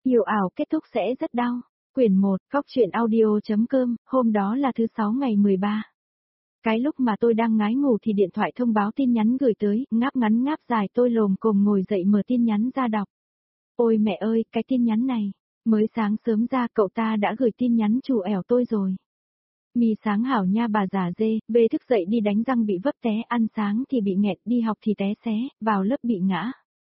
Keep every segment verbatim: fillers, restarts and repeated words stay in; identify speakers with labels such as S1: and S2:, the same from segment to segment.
S1: Yêu ảo kết thúc sẽ rất đau. Quyển một, Cóc truyện audio.com, hôm đó là thứ sáu ngày mười ba. Cái lúc mà tôi đang ngái ngủ thì điện thoại thông báo tin nhắn gửi tới, ngáp ngắn ngáp dài tôi lồm cồm ngồi dậy mở tin nhắn ra đọc. Ôi mẹ ơi, cái tin nhắn này, mới sáng sớm ra cậu ta đã gửi tin nhắn chủ ẻo tôi rồi. Mì sáng hảo nha bà già dê, bê thức dậy đi đánh răng bị vấp té, ăn sáng thì bị nghẹt, đi học thì té xé, vào lớp bị ngã.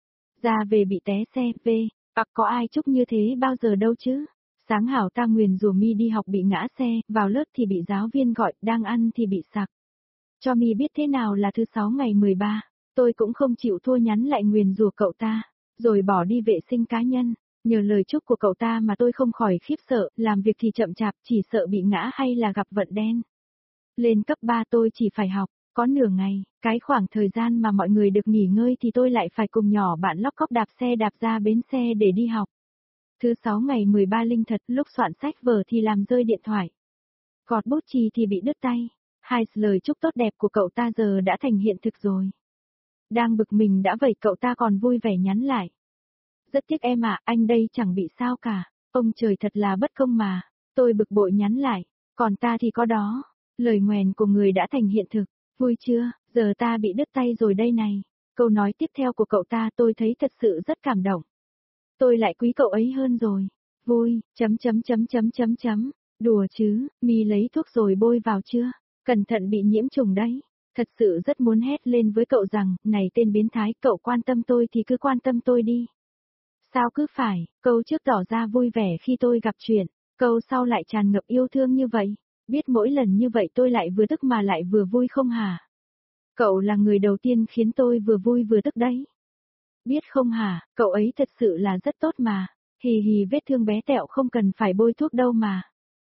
S1: Ra về bị té xe, về, bạc có ai chúc như thế bao giờ đâu chứ. Sáng hảo ta nguyền rủa mi đi học bị ngã xe, vào lớp thì bị giáo viên gọi, đang ăn thì bị sặc. Cho mi biết thế nào là thứ sáu ngày mười ba, tôi cũng không chịu thua nhắn lại nguyền rủa cậu ta, rồi bỏ đi vệ sinh cá nhân. Nhờ lời chúc của cậu ta mà tôi không khỏi khiếp sợ, làm việc thì chậm chạp, chỉ sợ bị ngã hay là gặp vận đen. Lên cấp ba tôi chỉ phải học, có nửa ngày, cái khoảng thời gian mà mọi người được nghỉ ngơi thì tôi lại phải cùng nhỏ bạn lóc cóc đạp xe đạp ra bến xe để đi học. Thứ sáu ngày mười ba linh thật, lúc soạn sách vở thì làm rơi điện thoại. Gọt bút chì thì bị đứt tay. Hai lời chúc tốt đẹp của cậu ta giờ đã thành hiện thực rồi. Đang bực mình đã vậy cậu ta còn vui vẻ nhắn lại. Rất tiếc em ạ, anh đây chẳng bị sao cả. Ông trời thật là bất công mà. Tôi bực bội nhắn lại. Còn ta thì có đó. Lời nguyền của người đã thành hiện thực. Vui chưa, giờ ta bị đứt tay rồi đây này. Câu nói tiếp theo của cậu ta tôi thấy thật sự rất cảm động. Tôi lại quý cậu ấy hơn rồi. Vui, chấm chấm chấm chấm chấm chấm. Đùa chứ, mi lấy thuốc rồi bôi vào chưa? Cẩn thận bị nhiễm trùng đấy. Thật sự rất muốn hét lên với cậu rằng, này tên biến thái, cậu quan tâm tôi thì cứ quan tâm tôi đi. Sao cứ phải, câu trước tỏ ra vui vẻ khi tôi gặp chuyện, câu sau lại tràn ngập yêu thương như vậy. Biết mỗi lần như vậy tôi lại vừa tức mà lại vừa vui không hả? Cậu là người đầu tiên khiến tôi vừa vui vừa tức đấy. Biết không hả, cậu ấy thật sự là rất tốt mà. Hì hì vết thương bé tẹo không cần phải bôi thuốc đâu mà.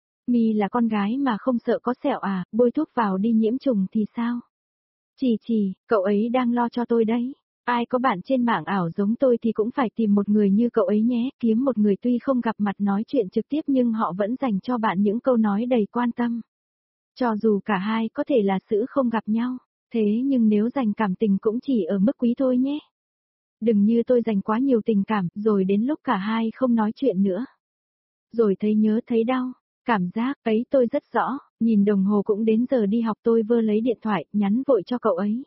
S1: Mi là con gái mà không sợ có sẹo à, bôi thuốc vào đi nhiễm trùng thì sao? Chỉ chỉ, cậu ấy đang lo cho tôi đấy. Ai có bạn trên mạng ảo giống tôi thì cũng phải tìm một người như cậu ấy nhé, kiếm một người tuy không gặp mặt nói chuyện trực tiếp nhưng họ vẫn dành cho bạn những câu nói đầy quan tâm. Cho dù cả hai có thể là sự không gặp nhau, thế nhưng nếu dành cảm tình cũng chỉ ở mức quý thôi nhé. Đừng như tôi dành quá nhiều tình cảm, rồi đến lúc cả hai không nói chuyện nữa. Rồi thấy nhớ thấy đau, cảm giác ấy tôi rất rõ, nhìn đồng hồ cũng đến giờ đi học tôi vơ lấy điện thoại, nhắn vội cho cậu ấy.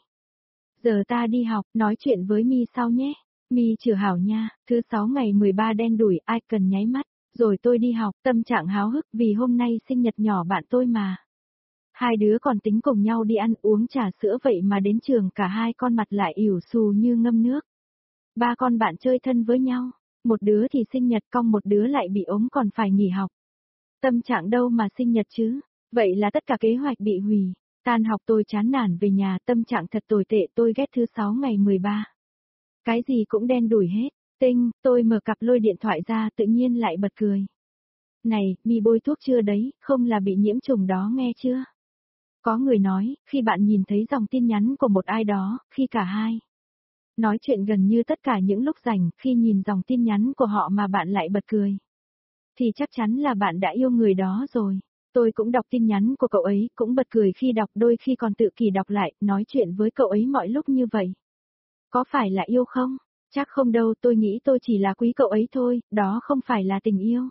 S1: Giờ ta đi học, nói chuyện với Mi sau nhé. Mi chử hảo nha, thứ sáu ngày mười ba đen đủi, ai cần nháy mắt, rồi tôi đi học, tâm trạng háo hức vì hôm nay sinh nhật nhỏ bạn tôi mà. Hai đứa còn tính cùng nhau đi ăn uống trà sữa vậy mà đến trường cả hai con mặt lại ỉu xù như ngâm nước. Ba con bạn chơi thân với nhau, một đứa thì sinh nhật cong một đứa lại bị ốm còn phải nghỉ học. Tâm trạng đâu mà sinh nhật chứ, vậy là tất cả kế hoạch bị hủy. Tan học tôi chán nản về nhà, tâm trạng thật tồi tệ, tôi ghét thứ sáu ngày mười ba. Cái gì cũng đen đủi hết, tinh, tôi mở cặp lôi điện thoại ra tự nhiên lại bật cười. Này, Mi bôi thuốc chưa đấy, không là bị nhiễm trùng đó nghe chưa? Có người nói, khi bạn nhìn thấy dòng tin nhắn của một ai đó, khi cả hai nói chuyện gần như tất cả những lúc rảnh, khi nhìn dòng tin nhắn của họ mà bạn lại bật cười, thì chắc chắn là bạn đã yêu người đó rồi. Tôi cũng đọc tin nhắn của cậu ấy, cũng bật cười khi đọc, đôi khi còn tự kỷ đọc lại, nói chuyện với cậu ấy mọi lúc như vậy. Có phải là yêu không? Chắc không đâu, tôi nghĩ tôi chỉ là quý cậu ấy thôi, đó không phải là tình yêu.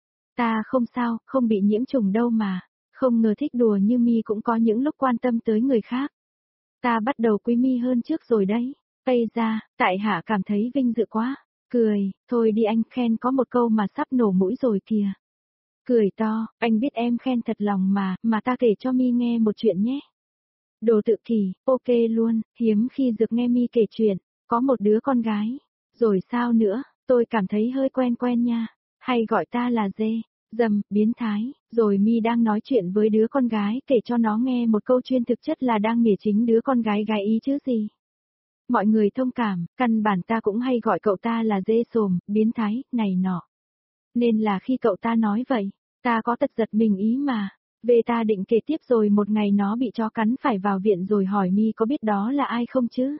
S1: Ta không sao, không bị nhiễm trùng đâu mà, không ngờ thích đùa như Mi cũng có những lúc quan tâm tới người khác. Ta bắt đầu quý Mi hơn trước rồi đấy. Ây ra, tại hạ cảm thấy vinh dự quá. Cười, thôi đi anh khen có một câu mà sắp nổ mũi rồi kìa. Cười to, anh biết em khen thật lòng mà, mà ta kể cho Mi nghe một chuyện nhé. Đồ tự kỷ, ok luôn, hiếm khi được nghe Mi kể chuyện, có một đứa con gái. Rồi sao nữa, tôi cảm thấy hơi quen quen nha, hay gọi ta là dê, dầm, biến thái, rồi Mi đang nói chuyện với đứa con gái kể cho nó nghe một câu chuyên thực chất là đang mỉa chính đứa con gái gái ý chứ gì. Mọi người thông cảm, căn bản ta cũng hay gọi cậu ta là dê sồm, biến thái, này nọ. Nên là khi cậu ta nói vậy, ta có tật giật mình ý mà. Về ta định kể tiếp rồi một ngày nó bị chó cắn phải vào viện rồi hỏi Mi có biết đó là ai không chứ?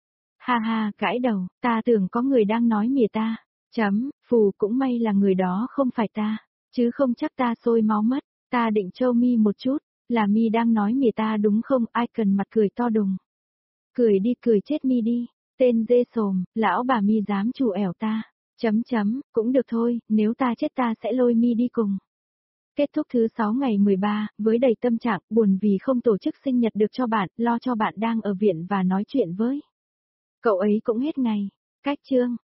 S1: Ha ha, gãi đầu, ta tưởng có người đang nói mỉa ta. Chấm, phù cũng may là người đó không phải ta, chứ không chắc ta sôi máu mất. Ta định trêu Mi một chút, là Mi đang nói mỉa ta đúng không? Ai cần mặt cười to đùng. Cười đi cười chết Mi đi, tên dê sồm, lão bà Mi dám chủ ẻo ta. Chấm chấm, cũng được thôi, nếu ta chết ta sẽ lôi mi đi cùng. Kết thúc thứ sáu ngày mười ba, với đầy tâm trạng buồn vì không tổ chức sinh nhật được cho bạn, lo cho bạn đang ở viện và nói chuyện với cậu ấy cũng hết ngày. Cách chương